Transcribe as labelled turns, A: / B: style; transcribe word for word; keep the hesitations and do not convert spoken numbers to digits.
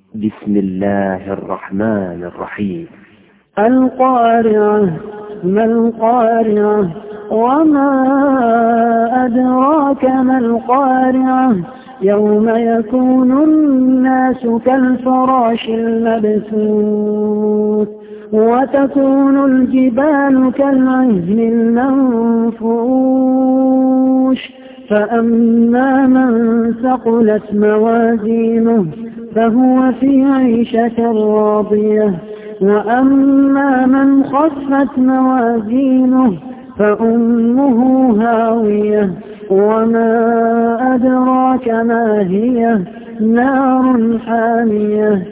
A: بسم الله الرحمن الرحيم.
B: القارعة. ما القارعة؟ وما أدراك ما القارعة؟ يوم يكون الناس كالفراش المبثوث وتكون الجبال كالعهن المنفوش فأما من ثقلت موازينه فهو في عيشة راضية وأما من خفت موازينه فأمه هاوية وما أدراك ما هي؟ نار حامية.